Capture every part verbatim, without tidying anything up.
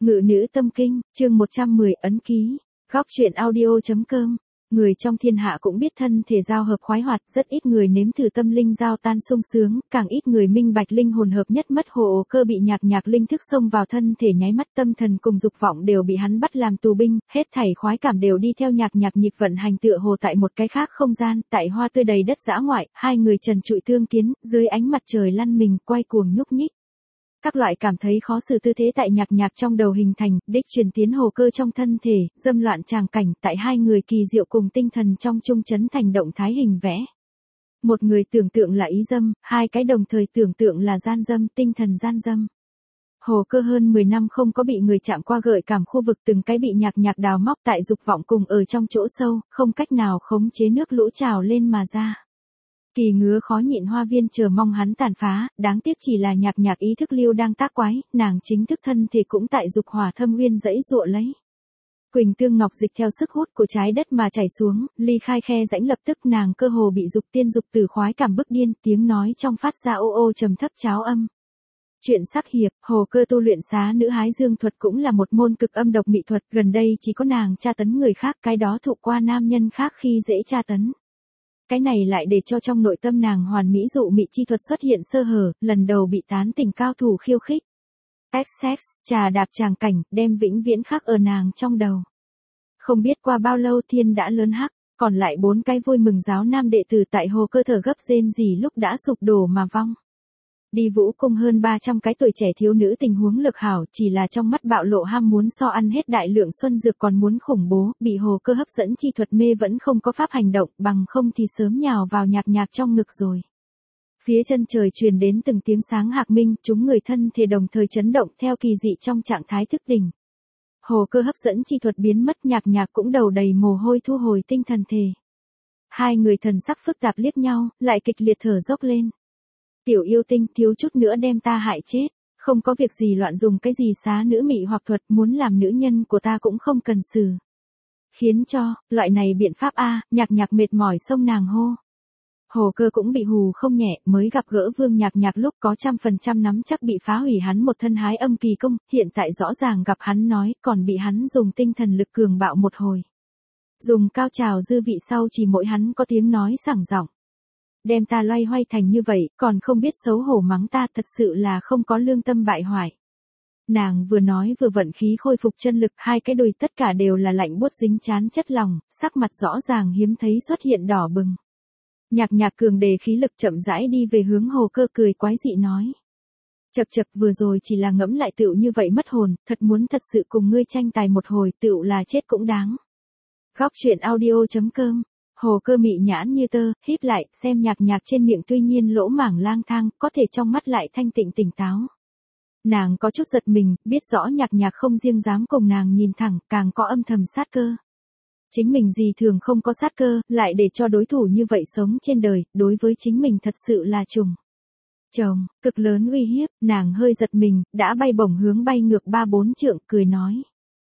Ngự nữ tâm kinh, chương một trăm mười, ấn ký. Góc truyện audio.com. Người trong thiên hạ cũng biết thân thể giao hợp khoái hoạt, rất ít người nếm thử tâm linh giao tan sung sướng, càng ít người minh bạch linh hồn hợp nhất mất hồ cơ bị nhạc nhạc linh thức xông vào thân thể nháy mắt, tâm thần cùng dục vọng đều bị hắn bắt làm tù binh, hết thảy khoái cảm đều đi theo nhạc nhạc nhịp vận hành tựa hồ tại một cái khác không gian, tại hoa tươi đầy đất dã ngoại, hai người trần trụi tương kiến, dưới ánh mặt trời lăn mình, quay cuồng nhúc nhích. Các loại cảm thấy khó xử tư thế tại nhạc nhạc trong đầu hình thành, đích truyền tiến hồ cơ trong thân thể, dâm loạn tràng cảnh tại hai người kỳ diệu cùng tinh thần trong trung chấn thành động thái hình vẽ. Một người tưởng tượng là ý dâm, hai cái đồng thời tưởng tượng là gian dâm, tinh thần gian dâm. Hồ cơ hơn mười năm không có bị người chạm qua gợi cảm khu vực, từng cái bị nhạc nhạc đào móc tại dục vọng cùng ở trong chỗ sâu, không cách nào khống chế nước lũ trào lên mà ra. Kỳ ngứa khó nhịn hoa viên chờ mong hắn tàn phá, đáng tiếc chỉ là nhạc nhạc ý thức lưu đang tác quái, nàng chính thức thân thể cũng tại dục hỏa thâm uyên dẫy dụa lấy. Quỳnh tương ngọc dịch theo sức hút của trái đất mà chảy xuống, ly khai khe rãnh lập tức nàng cơ hồ bị dục tiên dục từ khoái cảm bức điên, tiếng nói trong phát ra ô ô trầm thấp cháo âm. Chuyện sắc hiệp, hồ cơ tu luyện xá nữ hái dương thuật cũng là một môn cực âm độc mỹ thuật, gần đây chỉ có nàng tra tấn người khác, cái đó thụ qua nam nhân khác khi dễ tra tấn. Cái này lại để cho trong nội tâm nàng hoàn mỹ dụ mị chi thuật xuất hiện sơ hở, lần đầu bị tán tỉnh cao thủ khiêu khích. Sex, trà đạp tràng cảnh, đem vĩnh viễn khắc ở nàng trong đầu. Không biết qua bao lâu thiên đã lớn hắc, còn lại bốn cái vui mừng giáo nam đệ tử tại hồ cơ thở gấp rên rỉ lúc đã sụp đổ mà vong. Đi vũ cung hơn ba trăm cái tuổi trẻ thiếu nữ tình huống lực hảo, chỉ là trong mắt bạo lộ ham muốn so ăn hết đại lượng xuân dược còn muốn khủng bố, bị hồ cơ hấp dẫn chi thuật mê vẫn không có pháp hành động, bằng không thì sớm nhào vào nhạc nhạc trong ngực rồi. Phía chân trời truyền đến từng tiếng sáng hạc minh, chúng người thân thể đồng thời chấn động theo kỳ dị trong trạng thái thức tỉnh. Hồ cơ hấp dẫn chi thuật biến mất, nhạc nhạc cũng đầu đầy mồ hôi thu hồi tinh thần thể. Hai người thần sắc phức tạp liếc nhau, lại kịch liệt thở dốc lên. Tiểu yêu tinh, thiếu chút nữa đem ta hại chết, không có việc gì loạn dùng cái gì xá nữ mị hoặc thuật, muốn làm nữ nhân của ta cũng không cần xử. Khiến cho, loại này biện pháp a, nhạc nhạc mệt mỏi xông nàng hô. Hồ cơ cũng bị hù không nhẹ, mới gặp gỡ vương nhạc nhạc lúc có trăm phần trăm nắm chắc bị phá hủy hắn một thân hái âm kỳ công, hiện tại rõ ràng gặp hắn nói, còn bị hắn dùng tinh thần lực cường bạo một hồi. Dùng cao trào dư vị sau chỉ mỗi hắn có tiếng nói sảng giọng. Đem ta loay hoay thành như vậy, còn không biết xấu hổ mắng ta, thật sự là không có lương tâm bại hoại. Nàng vừa nói vừa vận khí khôi phục chân lực, hai cái đùi tất cả đều là lạnh buốt dính chán chất lòng, sắc mặt rõ ràng hiếm thấy xuất hiện đỏ bừng. Nhạc nhạc cường đề khí lực chậm rãi đi về hướng hồ cơ, cười quái dị nói. Chật chật, vừa rồi chỉ là ngẫm lại tựu như vậy mất hồn, thật muốn thật sự cùng ngươi tranh tài một hồi tựu là chết cũng đáng. Góc truyện audio.com. Hồ cơ mị nhãn như tơ, híp lại, xem nhạc nhạc trên miệng tuy nhiên lỗ mảng lang thang, có thể trong mắt lại thanh tịnh tỉnh táo. Nàng có chút giật mình, biết rõ nhạc nhạc không riêng dám cùng nàng nhìn thẳng, càng có âm thầm sát cơ. Chính mình gì thường không có sát cơ, lại để cho đối thủ như vậy sống trên đời, đối với chính mình thật sự là trùng. Chồng, cực lớn uy hiếp, nàng hơi giật mình, đã bay bổng hướng bay ngược ba bốn trượng, cười nói.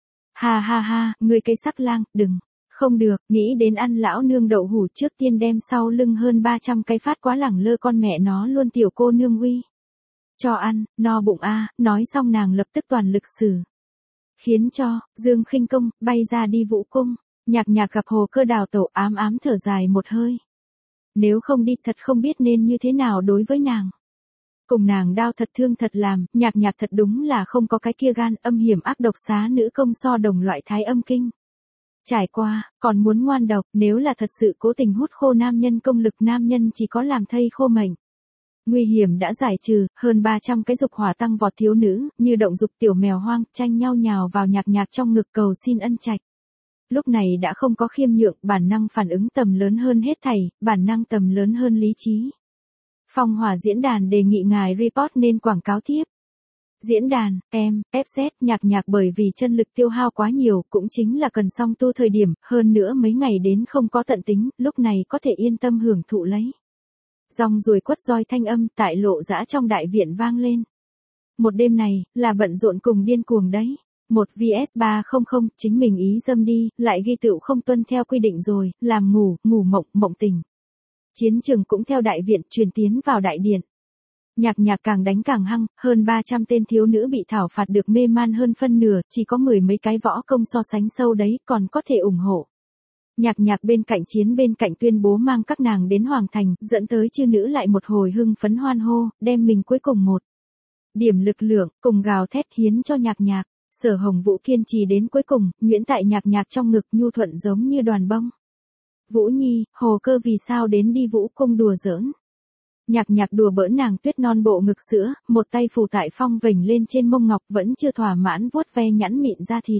Ha ha ha, ngươi cái sắc lang, đừng. Không được, nghĩ đến ăn lão nương đậu hủ trước tiên đem sau lưng hơn ba trăm cái phát quá lẳng lơ con mẹ nó luôn tiểu cô nương uy. Cho ăn, no bụng a, nói xong nàng lập tức toàn lực xử. Khiến cho, Dương Khinh Công, bay ra đi vũ cung, nhạc nhạc gặp hồ cơ đào tổ ám ám thở dài một hơi. Nếu không đi thật không biết nên như thế nào đối với nàng. Cùng nàng đau thật thương thật làm, nhạc nhạc thật đúng là không có cái kia gan âm hiểm ác độc xá nữ công so đồng loại thái âm kinh. Trải qua, còn muốn ngoan độc, nếu là thật sự cố tình hút khô nam nhân công lực nam nhân chỉ có làm thây khô mệnh. Nguy hiểm đã giải trừ, hơn ba trăm cái dục hỏa tăng vọt thiếu nữ, như động dục tiểu mèo hoang, tranh nhau nhào vào nhạc nhạc trong ngực cầu xin ân trạch. Lúc này đã không có khiêm nhượng, bản năng phản ứng tầm lớn hơn hết thảy, bản năng tầm lớn hơn lý trí. Phong Hỏa diễn đàn đề nghị ngài report nên quảng cáo tiếp. Diễn đàn, em, ép zét, nhạc nhạc bởi vì chân lực tiêu hao quá nhiều, cũng chính là cần song tu thời điểm, hơn nữa mấy ngày đến không có tận tính, lúc này có thể yên tâm hưởng thụ lấy. Dòng ruồi quất roi thanh âm tại lộ dã trong đại viện vang lên. Một đêm này, là bận rộn cùng điên cuồng đấy. một vs ba trăm, chính mình ý dâm đi, lại ghi tựu không tuân theo quy định rồi, làm ngủ, ngủ mộng, mộng tình. Chiến trường cũng theo đại viện truyền tiến vào đại điện. Nhạc Nhạc càng đánh càng hăng, hơn ba trăm tên thiếu nữ bị thảo phạt được mê man hơn phân nửa, chỉ có mười mấy cái võ công so sánh sâu đấy, còn có thể ủng hộ. Nhạc Nhạc bên cạnh chiến bên cạnh tuyên bố mang các nàng đến Hoàng Thành, dẫn tới chư nữ lại một hồi hưng phấn hoan hô, đem mình cuối cùng một điểm lực lượng, cùng gào thét hiến cho Nhạc Nhạc. Sở Hồng Vũ kiên trì đến cuối cùng, nhuyễn tại Nhạc Nhạc trong ngực nhu thuận giống như đoàn bông. Vũ Nhi, Hồ Cơ vì sao đến đi Vũ Cung đùa giỡn? Nhạc Nhạc đùa bỡn nàng tuyết non bộ ngực sữa, một tay phủ tại phong vểnh lên trên mông ngọc vẫn chưa thỏa mãn vuốt ve nhẵn mịn da thịt.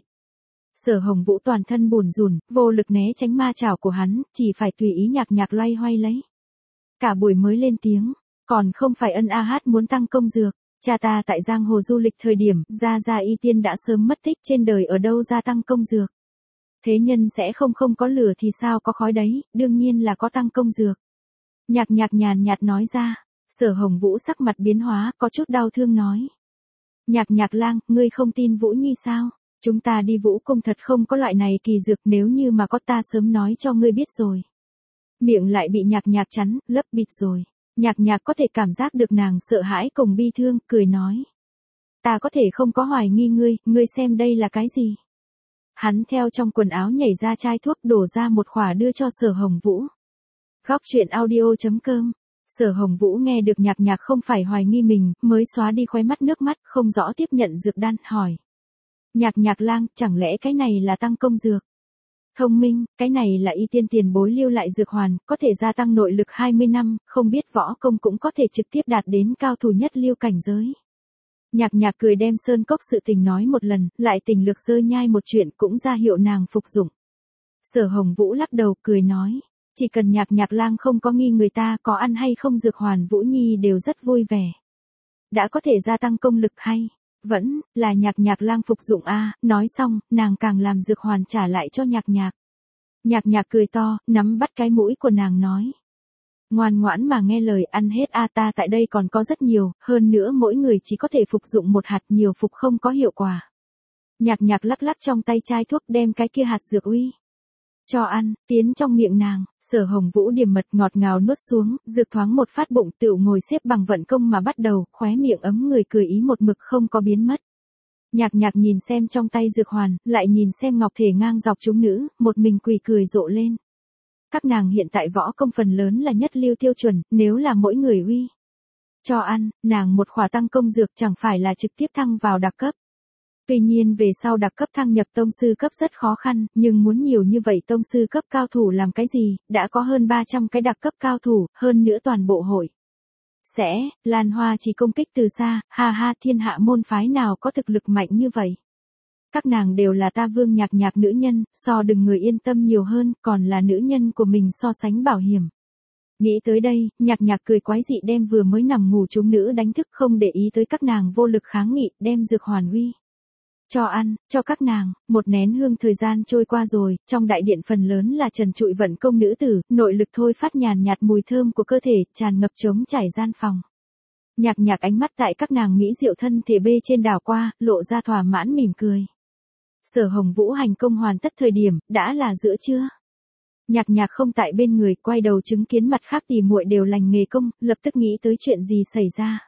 Sở Hồng Vũ toàn thân bùn rùn, vô lực né tránh ma chảo của hắn, chỉ phải tùy ý Nhạc Nhạc loay hoay lấy. Cả buổi mới lên tiếng, còn không phải ân a hát muốn tăng công dược. Cha ta tại giang hồ du lịch thời điểm, Gia Gia Y Tiên đã sớm mất tích, trên đời ở đâu gia tăng công dược. Thế nhân sẽ không không có lửa thì sao có khói đấy, đương nhiên là có tăng công dược. Nhạc Nhạc nhàn nhạt nói ra. Sở Hồng Vũ sắc mặt biến hóa, có chút đau thương nói. Nhạc Nhạc lang, ngươi không tin Vũ Nhi sao? Chúng ta đi Vũ Cung thật không có loại này kỳ dược, nếu như mà có ta sớm nói cho ngươi biết rồi. Miệng lại bị Nhạc Nhạc chắn, lấp bịt rồi. Nhạc Nhạc có thể cảm giác được nàng sợ hãi cùng bi thương, cười nói. Ta có thể không có hoài nghi ngươi, ngươi xem đây là cái gì? Hắn theo trong quần áo nhảy ra chai thuốc đổ ra một khỏa đưa cho Sở Hồng Vũ. Góc truyện audio chấm com. Sở Hồng Vũ nghe được Nhạc Nhạc không phải hoài nghi mình, mới xóa đi khóe mắt nước mắt, không rõ tiếp nhận dược đan, hỏi. Nhạc Nhạc lang, chẳng lẽ cái này là tăng công dược? Thông minh, cái này là Y Tiên tiền bối lưu lại dược hoàn, có thể gia tăng nội lực hai mươi năm, không biết võ công cũng có thể trực tiếp đạt đến cao thủ nhất lưu cảnh giới. Nhạc Nhạc cười đem sơn cốc sự tình nói một lần, lại tình lực rơi nhai một chuyện cũng ra hiệu nàng phục dụng. Sở Hồng Vũ lắc đầu cười nói, chỉ cần Nhạc Nhạc lang không có nghi người ta có ăn hay không dược hoàn Vũ Nhi đều rất vui vẻ. Đã có thể gia tăng công lực hay? Vẫn là Nhạc Nhạc lang phục dụng a. Nói xong, nàng càng làm dược hoàn trả lại cho Nhạc Nhạc. Nhạc Nhạc cười to, nắm bắt cái mũi của nàng nói. Ngoan ngoãn mà nghe lời, ăn hết a, ta tại đây còn có rất nhiều, hơn nữa mỗi người chỉ có thể phục dụng một hạt, nhiều phục không có hiệu quả. Nhạc Nhạc lắc lắc trong tay chai thuốc đem cái kia hạt dược uy cho ăn, tiến trong miệng nàng. Sở Hồng Vũ điềm mật ngọt ngào nuốt xuống, dược thoáng một phát bụng tựu ngồi xếp bằng vận công mà bắt đầu, khóe miệng ấm người cười ý một mực không có biến mất. Nhạc Nhạc nhìn xem trong tay dược hoàn, lại nhìn xem ngọc thể ngang dọc chúng nữ, một mình quỳ cười rộ lên. Các nàng hiện tại võ công phần lớn là nhất lưu tiêu chuẩn, nếu là mỗi người uy cho ăn, nàng một khỏa tăng công dược chẳng phải là trực tiếp thăng vào đặc cấp. Tuy nhiên về sau đặc cấp thăng nhập tông sư cấp rất khó khăn, nhưng muốn nhiều như vậy tông sư cấp cao thủ làm cái gì, đã có hơn ba trăm cái đặc cấp cao thủ, hơn nữa toàn bộ hội. Sẽ, Lan Hoa chỉ công kích từ xa, ha ha, thiên hạ môn phái nào có thực lực mạnh như vậy. Các nàng đều là ta Vương Nhạc Nhạc nữ nhân, so đừng người yên tâm nhiều hơn, còn là nữ nhân của mình so sánh bảo hiểm. Nghĩ tới đây, Nhạc Nhạc cười quái dị đem vừa mới nằm ngủ chúng nữ đánh thức, không để ý tới các nàng vô lực kháng nghị, đem dược hoàn uy cho ăn, cho các nàng. Một nén hương thời gian trôi qua rồi, trong đại điện phần lớn là trần trụi vận công nữ tử, nội lực thôi phát nhàn nhạt mùi thơm của cơ thể, tràn ngập trống trải gian phòng. Nhạc Nhạc ánh mắt tại các nàng mỹ diệu thân thể bê trên đảo qua, lộ ra thỏa mãn mỉm cười. Sở Hồng Vũ hành công hoàn tất thời điểm, đã là giữa trưa. Nhạc Nhạc không tại bên người, quay đầu chứng kiến mặt khác tỉ muội đều lành nghề công, lập tức nghĩ tới chuyện gì xảy ra.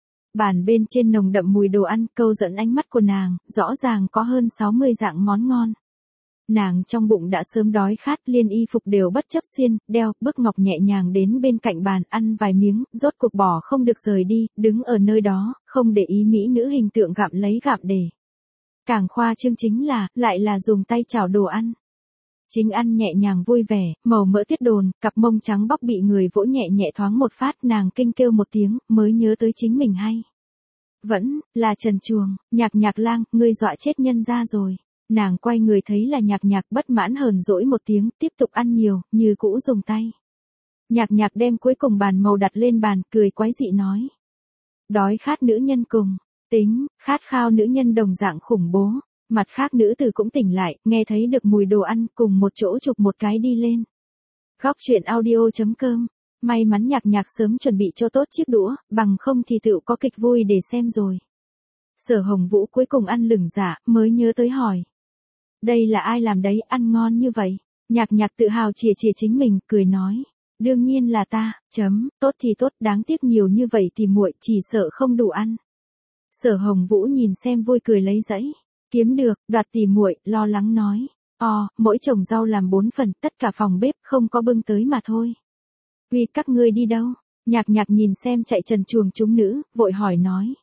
Bàn bên trên nồng đậm mùi đồ ăn, câu dẫn ánh mắt của nàng, rõ ràng có hơn sáu mươi dạng món ngon. Nàng trong bụng đã sớm đói khát, liên y phục đều bất chấp xuyên, đeo, bước ngọc nhẹ nhàng đến bên cạnh bàn, ăn vài miếng, rốt cuộc bỏ không được rời đi, đứng ở nơi đó, không để ý mỹ nữ hình tượng gặm lấy gặm để. Càng khoa trương chính là, lại là dùng tay chảo đồ ăn. Chính ăn nhẹ nhàng vui vẻ, màu mỡ tuyết đồn, cặp mông trắng bóc bị người vỗ nhẹ nhẹ thoáng một phát, nàng kinh kêu một tiếng, mới nhớ tới chính mình hay. Vẫn, là Trần Chuồng, Nhạc Nhạc lang, ngươi dọa chết nhân ra rồi. Nàng quay người thấy là Nhạc Nhạc, bất mãn hờn dỗi một tiếng, tiếp tục ăn nhiều, như cũ dùng tay. Nhạc Nhạc đem cuối cùng bàn màu đặt lên bàn, cười quái dị nói. Đói khát nữ nhân cùng, tính, khát khao nữ nhân đồng dạng khủng bố. Mặt khác nữ tử cũng tỉnh lại, nghe thấy được mùi đồ ăn, cùng một chỗ chụp một cái đi lên. Góc truyện audio chấm com. May mắn Nhạc Nhạc sớm chuẩn bị cho tốt chiếc đũa, bằng không thì tự có kịch vui để xem rồi. Sở Hồng Vũ cuối cùng ăn lửng dạ, mới nhớ tới hỏi. Đây là ai làm đấy, ăn ngon như vậy? Nhạc Nhạc tự hào chìa chìa chính mình, cười nói. Đương nhiên là ta, chấm, tốt thì tốt, đáng tiếc nhiều như vậy thì muội chỉ sợ không đủ ăn. Sở Hồng Vũ nhìn xem vui cười lấy dãy. Kiếm được, đoạt tỉ muội, lo lắng nói. Ồ, mỗi chồng rau làm bốn phần, tất cả phòng bếp không có bưng tới mà thôi. Uy, các ngươi đi đâu? Nhạc Nhạc nhìn xem chạy trần truồng chúng nữ, vội hỏi nói.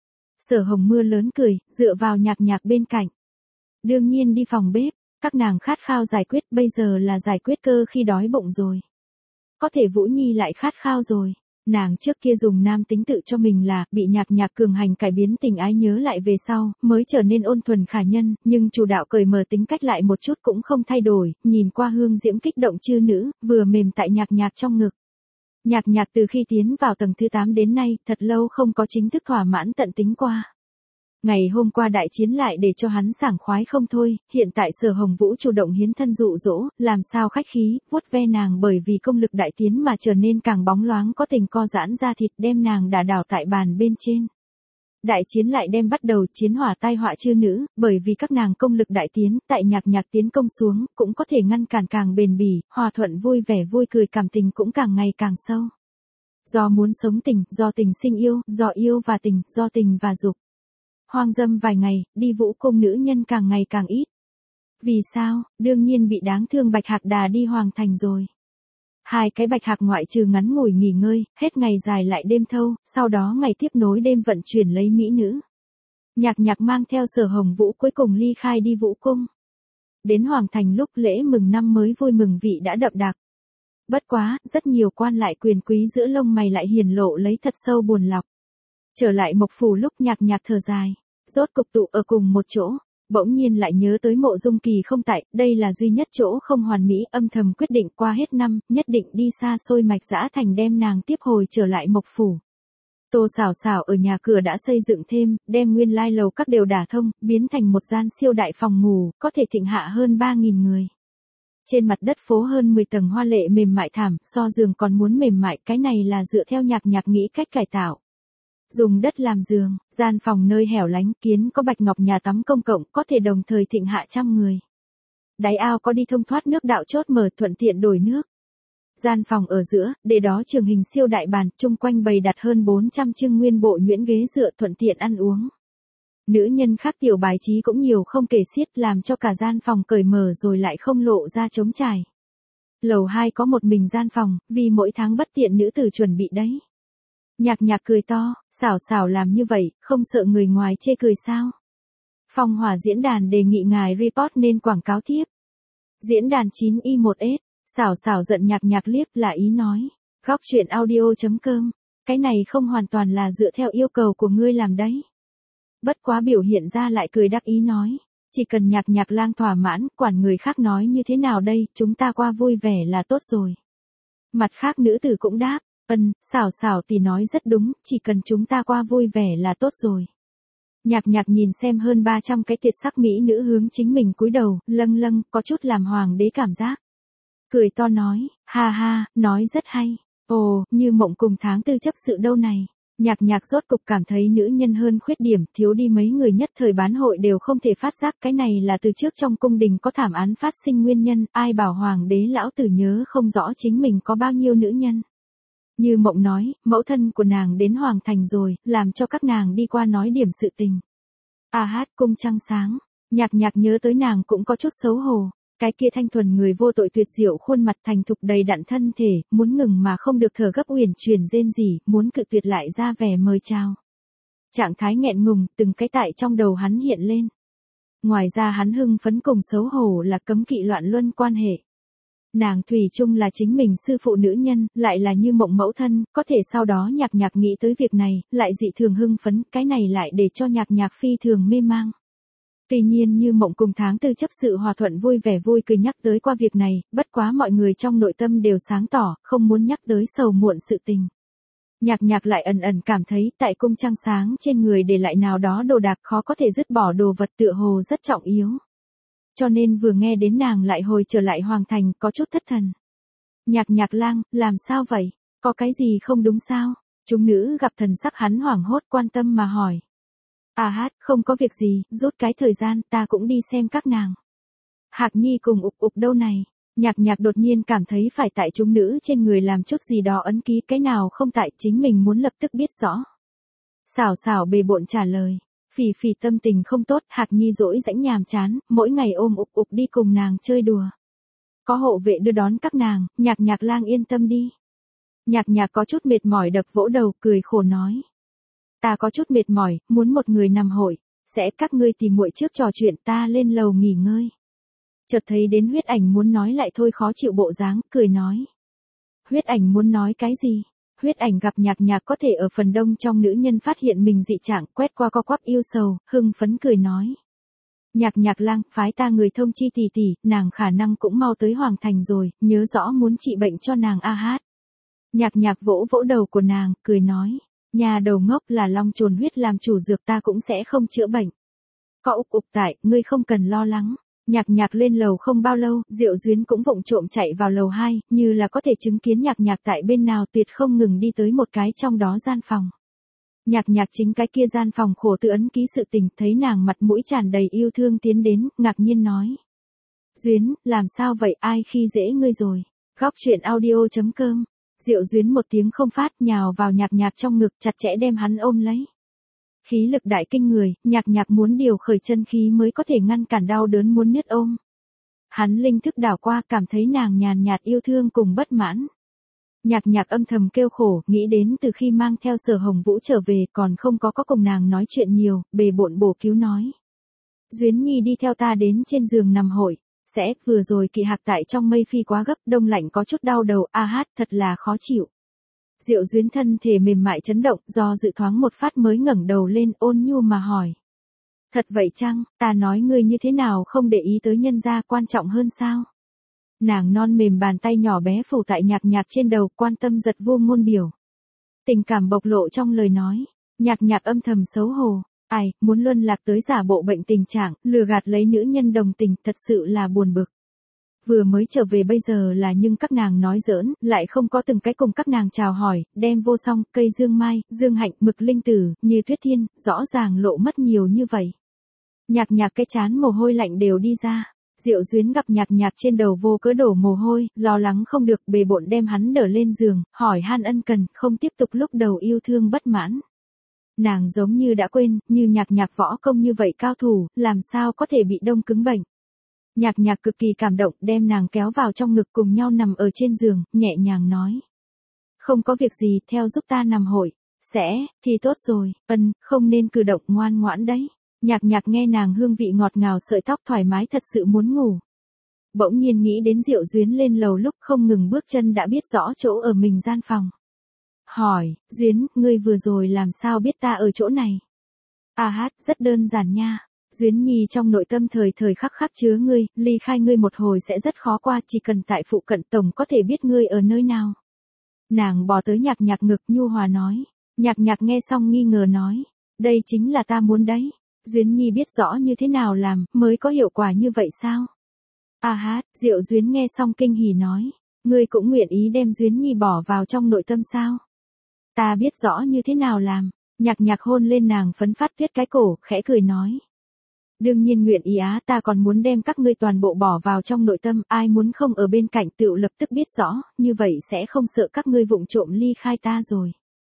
Sở Hồng Mưa lớn cười, dựa vào Nhạc Nhạc bên cạnh. Đương nhiên đi phòng bếp, các nàng khát khao giải quyết, bây giờ là giải quyết cơ khi đói bụng rồi. Có thể Vũ Nhi lại khát khao rồi. Nàng trước kia dùng nam tính tự cho mình là bị Nhạc Nhạc cường hành cải biến tình ái nhớ lại về sau, mới trở nên ôn thuần khả nhân, nhưng chủ đạo cởi mở tính cách lại một chút cũng không thay đổi, nhìn qua hương diễm kích động chư nữ, vừa mềm tại Nhạc Nhạc trong ngực. Nhạc Nhạc từ khi tiến vào tầng thứ tám đến nay, thật lâu không có chính thức thỏa mãn tận tính qua. Ngày hôm qua đại chiến lại để cho hắn sảng khoái không thôi, hiện tại Sở Hồng Vũ chủ động hiến thân dụ dỗ, làm sao khách khí, vuốt ve nàng bởi vì công lực đại tiến mà trở nên càng bóng loáng có tình co giãn ra thịt đem nàng đả đảo tại bàn bên trên. Đại chiến lại đem bắt đầu chiến hỏa tai họa chư nữ, bởi vì các nàng công lực đại tiến, tại Nhạc Nhạc tiến công xuống, cũng có thể ngăn cản càng bền bỉ, hòa thuận vui vẻ vui cười cảm tình cũng càng ngày càng sâu. Do muốn sống tình, do tình sinh yêu, do yêu và tình, do tình và dục. Hoang dâm vài ngày, đi vũ cung nữ nhân càng ngày càng ít. Vì sao? Đương nhiên bị đáng thương Bạch Hạc đà đi Hoàng Thành rồi. Hai cái Bạch Hạc ngoại trừ ngắn ngủi nghỉ ngơi, hết ngày dài lại đêm thâu, sau đó ngày tiếp nối đêm vận chuyển lấy mỹ nữ. Nhạc Nhạc mang theo Sở Hồng Vũ cuối cùng ly khai đi vũ cung. Đến Hoàng Thành lúc lễ mừng năm mới vui mừng vị đã đậm đặc. Bất quá, rất nhiều quan lại quyền quý giữa lông mày lại hiển lộ lấy thật sâu buồn lọc. Trở lại Mộc Phủ lúc Nhạc Nhạc thở dài, rốt cục tụ ở cùng một chỗ, bỗng nhiên lại nhớ tới Mộ Dung Kỳ không tại, đây là duy nhất chỗ không hoàn mỹ, âm thầm quyết định qua hết năm, nhất định đi xa xôi mạch dã thành đem nàng tiếp hồi trở lại Mộc Phủ. Tô Xảo Xảo ở nhà cửa đã xây dựng thêm, đem nguyên lai lầu các đều đả thông, biến thành một gian siêu đại phòng ngủ, có thể thịnh hạ hơn ba nghìn người. Trên mặt đất phố hơn mười tầng hoa lệ mềm mại thảm, so giường còn muốn mềm mại, cái này là dựa theo Nhạc Nhạc nghĩ cách cải tạo. Dùng đất làm giường, gian phòng nơi hẻo lánh kiến có bạch ngọc nhà tắm công cộng có thể đồng thời thịnh hạ trăm người. Đáy ao có đi thông thoát nước đạo chốt mở thuận tiện đổi nước. Gian phòng ở giữa, để đó trường hình siêu đại bàn, chung quanh bày đặt hơn bốn trăm chương nguyên bộ nhuyễn ghế dựa thuận tiện ăn uống. Nữ nhân khác tiểu bài trí cũng nhiều không kể xiết làm cho cả gian phòng cởi mở rồi lại không lộ ra trống trải. Lầu hai có một mình gian phòng, vì mỗi tháng bất tiện nữ tử chuẩn bị đấy. Nhạc Nhạc cười to, Xảo Xảo làm như vậy, không sợ người ngoài chê cười sao? Phong Hỏa diễn đàn đề nghị ngài report nên quảng cáo tiếp. Diễn đàn chín y một s, Xảo Xảo giận Nhạc Nhạc liếc là ý nói. Góc truyện audio chấm com, cái này không hoàn toàn là dựa theo yêu cầu của ngươi làm đấy. Bất quá biểu hiện ra lại cười đắc ý nói. Chỉ cần Nhạc Nhạc lang thỏa mãn, quản người khác nói như thế nào đây, chúng ta qua vui vẻ là tốt rồi. Mặt khác nữ tử cũng đáp. Ân, Xảo Xảo thì nói rất đúng, chỉ cần chúng ta qua vui vẻ là tốt rồi. Nhạc Nhạc nhìn xem hơn ba trăm cái tuyệt sắc mỹ nữ hướng chính mình cúi đầu, lâng lâng, có chút làm hoàng đế cảm giác. Cười to nói, ha ha, nói rất hay. Ồ, như mộng cùng tháng tư chấp sự đâu này. Nhạc Nhạc rốt cục cảm thấy nữ nhân hơn khuyết điểm, thiếu đi mấy người nhất thời bán hội đều không thể phát giác, cái này là từ trước trong cung đình có thảm án phát sinh nguyên nhân, ai bảo hoàng đế lão tử nhớ không rõ chính mình có bao nhiêu nữ nhân. Như mộng nói, mẫu thân của nàng đến Hoàng Thành rồi, làm cho các nàng đi qua nói điểm sự tình. A hát cung trăng sáng, Nhạc Nhạc nhớ tới nàng cũng có chút xấu hổ, cái kia thanh thuần người vô tội tuyệt diệu khuôn mặt thành thục đầy đặn thân thể, muốn ngừng mà không được thở gấp uyển chuyển rên rỉ, muốn cự tuyệt lại ra vẻ mời chào. Trạng thái nghẹn ngùng, từng cái tại trong đầu hắn hiện lên. Ngoài ra hắn hưng phấn cùng xấu hổ là cấm kỵ loạn luân quan hệ. Nàng thủy chung là chính mình sư phụ nữ nhân, lại là như mộng mẫu thân, có thể sau đó Nhạc Nhạc nghĩ tới việc này, lại dị thường hưng phấn, cái này lại để cho Nhạc Nhạc phi thường mê mang. Tuy nhiên như mộng cùng tháng tư chấp sự hòa thuận vui vẻ vui cười nhắc tới qua việc này, bất quá mọi người trong nội tâm đều sáng tỏ, không muốn nhắc tới sầu muộn sự tình. Nhạc Nhạc lại ẩn ẩn cảm thấy tại cung trăng sáng trên người để lại nào đó đồ đạc khó có thể dứt bỏ đồ vật tựa hồ rất trọng yếu. Cho nên vừa nghe đến nàng lại hồi trở lại Hoàng Thành có chút thất thần. Nhạc Nhạc lang, làm sao vậy? Có cái gì không đúng sao? Chúng nữ gặp thần sắc hắn hoảng hốt quan tâm mà hỏi. À hát, không có việc gì, rút cái thời gian ta cũng đi xem các nàng. Hạc Nhi cùng Ục Ục đâu này? Nhạc nhạc đột nhiên cảm thấy phải tại chúng nữ trên người làm chút gì đó ấn ký, cái nào không tại chính mình muốn lập tức biết rõ. Xảo xảo bề bộn trả lời. Phỉ phỉ tâm tình không tốt, Hạc Nhi dỗi rãnh nhàm chán, mỗi ngày ôm ục ục đi cùng nàng chơi đùa. Có hộ vệ đưa đón các nàng, nhạc nhạc lang yên tâm đi. Nhạc nhạc có chút mệt mỏi đập vỗ đầu, cười khổ nói. Ta có chút mệt mỏi, muốn một người nằm hội, sẽ các ngươi tìm muội trước trò chuyện, ta lên lầu nghỉ ngơi. Chợt thấy đến Huyết Ảnh muốn nói lại thôi khó chịu bộ dáng, cười nói. Huyết Ảnh muốn nói cái gì? Huyết Ảnh gặp nhạc nhạc có thể ở phần đông trong nữ nhân phát hiện mình dị trạng, quét qua co quắp yêu sầu, hưng phấn cười nói. Nhạc nhạc lang, phái ta người thông chi tỷ tỷ, nàng khả năng cũng mau tới Hoàng Thành rồi, nhớ rõ muốn trị bệnh cho nàng a hát. Nhạc nhạc vỗ vỗ đầu của nàng, cười nói. Nhà đầu ngốc, là long trồn huyết làm chủ dược, ta cũng sẽ không chữa bệnh. Có ục ục tại, ngươi không cần lo lắng. Nhạc nhạc lên lầu không bao lâu, Diệu Duyến cũng vụng trộm chạy vào lầu hai, như là có thể chứng kiến nhạc nhạc tại bên nào, tuyệt không ngừng đi tới một cái trong đó gian phòng. Nhạc nhạc chính cái kia gian phòng khổ tự ấn ký sự tình, thấy nàng mặt mũi tràn đầy yêu thương tiến đến, ngạc nhiên nói. Duyến, làm sao vậy, ai khi dễ ngươi rồi? Góc truyện audio chấm com. Diệu Duyến một tiếng không phát, nhào vào nhạc nhạc trong ngực, chặt chẽ đem hắn ôm lấy. Khí lực đại kinh người, nhạc nhạc muốn điều khởi chân khí mới có thể ngăn cản đau đớn muốn nứt ôm. Hắn linh thức đảo qua, cảm thấy nàng nhàn nhạt yêu thương cùng bất mãn. Nhạc nhạc âm thầm kêu khổ, nghĩ đến từ khi mang theo Sở Hồng Vũ trở về còn không có có cùng nàng nói chuyện nhiều, bề bộn bổ cứu nói. Duyến Nhi đi theo ta đến trên giường nằm hội, sẽ, vừa rồi Kỳ Hạc tại trong mây phi quá gấp, đông lạnh có chút đau đầu, a hát, thật là khó chịu. Diệu Duyến thân thể mềm mại chấn động, do dự thoáng một phát mới ngẩng đầu lên, ôn nhu mà hỏi. Thật vậy chăng, ta nói ngươi như thế nào không để ý tới nhân gia, quan trọng hơn sao? Nàng non mềm bàn tay nhỏ bé phủ tại nhạc nhạc trên đầu, quan tâm giật vô ngôn biểu. Tình cảm bộc lộ trong lời nói, nhạc nhạc âm thầm xấu hổ, ai, muốn luân lạc tới giả bộ bệnh tình trạng, lừa gạt lấy nữ nhân đồng tình, thật sự là buồn bực. Vừa mới trở về bây giờ là nhưng các nàng nói giỡn, lại không có từng cái cùng các nàng chào hỏi, đem vô song, cây dương mai, dương hạnh, mực linh tử, như tuyết thiên, rõ ràng lộ mất nhiều như vậy. Nhạc nhạc cái chán mồ hôi lạnh đều đi ra. Diệu Duyến gặp nhạc nhạc trên đầu vô cớ đổ mồ hôi, lo lắng không được, bề bộn đem hắn đỡ lên giường, hỏi han ân cần, không tiếp tục lúc đầu yêu thương bất mãn. Nàng giống như đã quên, như nhạc nhạc võ công như vậy cao thủ, làm sao có thể bị đông cứng bệnh. Nhạc nhạc cực kỳ cảm động, đem nàng kéo vào trong ngực cùng nhau nằm ở trên giường, nhẹ nhàng nói. Không có việc gì, theo giúp ta nằm hội, sẽ, thì tốt rồi, ân, không nên cử động, ngoan ngoãn đấy. Nhạc nhạc nghe nàng hương vị ngọt ngào sợi tóc thoải mái thật sự muốn ngủ. Bỗng nhiên nghĩ đến Diệu Duyến lên lầu lúc không ngừng bước chân đã biết rõ chỗ ở mình gian phòng. Hỏi, Duyến, ngươi vừa rồi làm sao biết ta ở chỗ này? À hát, rất đơn giản nha. Duyến Nhi trong nội tâm thời thời khắc khắc chứa ngươi, ly khai ngươi một hồi sẽ rất khó qua, chỉ cần tại phụ cận tổng có thể biết ngươi ở nơi nào. Nàng bò tới nhạc nhạc ngực nhu hòa nói. Nhạc nhạc nghe xong nghi ngờ nói. Đây chính là ta muốn đấy. Duyến Nhi biết rõ như thế nào làm, mới có hiệu quả như vậy sao? À hát, Diệu Duyến nghe xong kinh hỉ nói. Ngươi cũng nguyện ý đem Duyến Nhi bỏ vào trong nội tâm sao? Ta biết rõ như thế nào làm. Nhạc nhạc hôn lên nàng phấn phát tuyết cái cổ, khẽ cười nói. Đương nhiên nguyện ý á, ta còn muốn đem các ngươi toàn bộ bỏ vào trong nội tâm, ai muốn không ở bên cạnh tựu lập tức biết rõ, như vậy sẽ không sợ các ngươi vụng trộm ly khai ta rồi.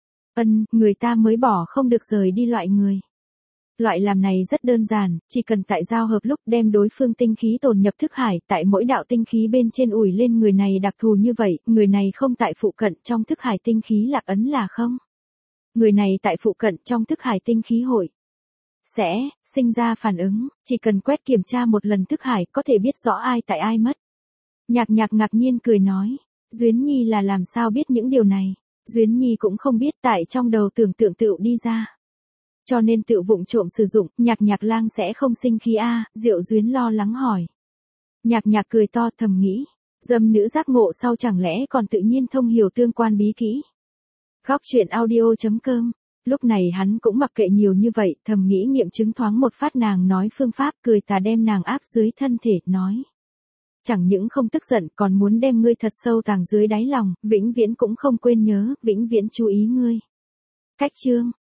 Ân, người ta mới bỏ không được rời đi loại người. Loại làm này rất đơn giản, chỉ cần tại giao hợp lúc đem đối phương tinh khí tồn nhập thức hải, tại mỗi đạo tinh khí bên trên ủi lên người này đặc thù như vậy, người này không tại phụ cận trong thức hải tinh khí lạc ấn là không. Người này tại phụ cận trong thức hải tinh khí hội. Sẽ, sinh ra phản ứng, chỉ cần quét kiểm tra một lần thức hải có thể biết rõ ai tại ai mất. Nhạc nhạc ngạc nhiên cười nói, Duyến Nhi là làm sao biết những điều này, Duyến Nhi cũng không biết tại trong đầu tưởng tượng tựu đi ra. Cho nên tự vụng trộm sử dụng, nhạc nhạc lang sẽ không sinh khí a à, Diệu Duyến lo lắng hỏi. Nhạc nhạc cười to thầm nghĩ, dâm nữ giác ngộ sau chẳng lẽ còn tự nhiên thông hiểu tương quan bí kỹ. Góc truyện audio chấm com. Lúc này hắn cũng mặc kệ nhiều như vậy, thầm nghĩ nghiệm chứng thoáng một phát nàng nói phương pháp, cười tà đem nàng áp dưới thân thể, nói. Chẳng những không tức giận còn muốn đem ngươi thật sâu tàng dưới đáy lòng, vĩnh viễn cũng không quên nhớ, vĩnh viễn chú ý ngươi. Cách chương.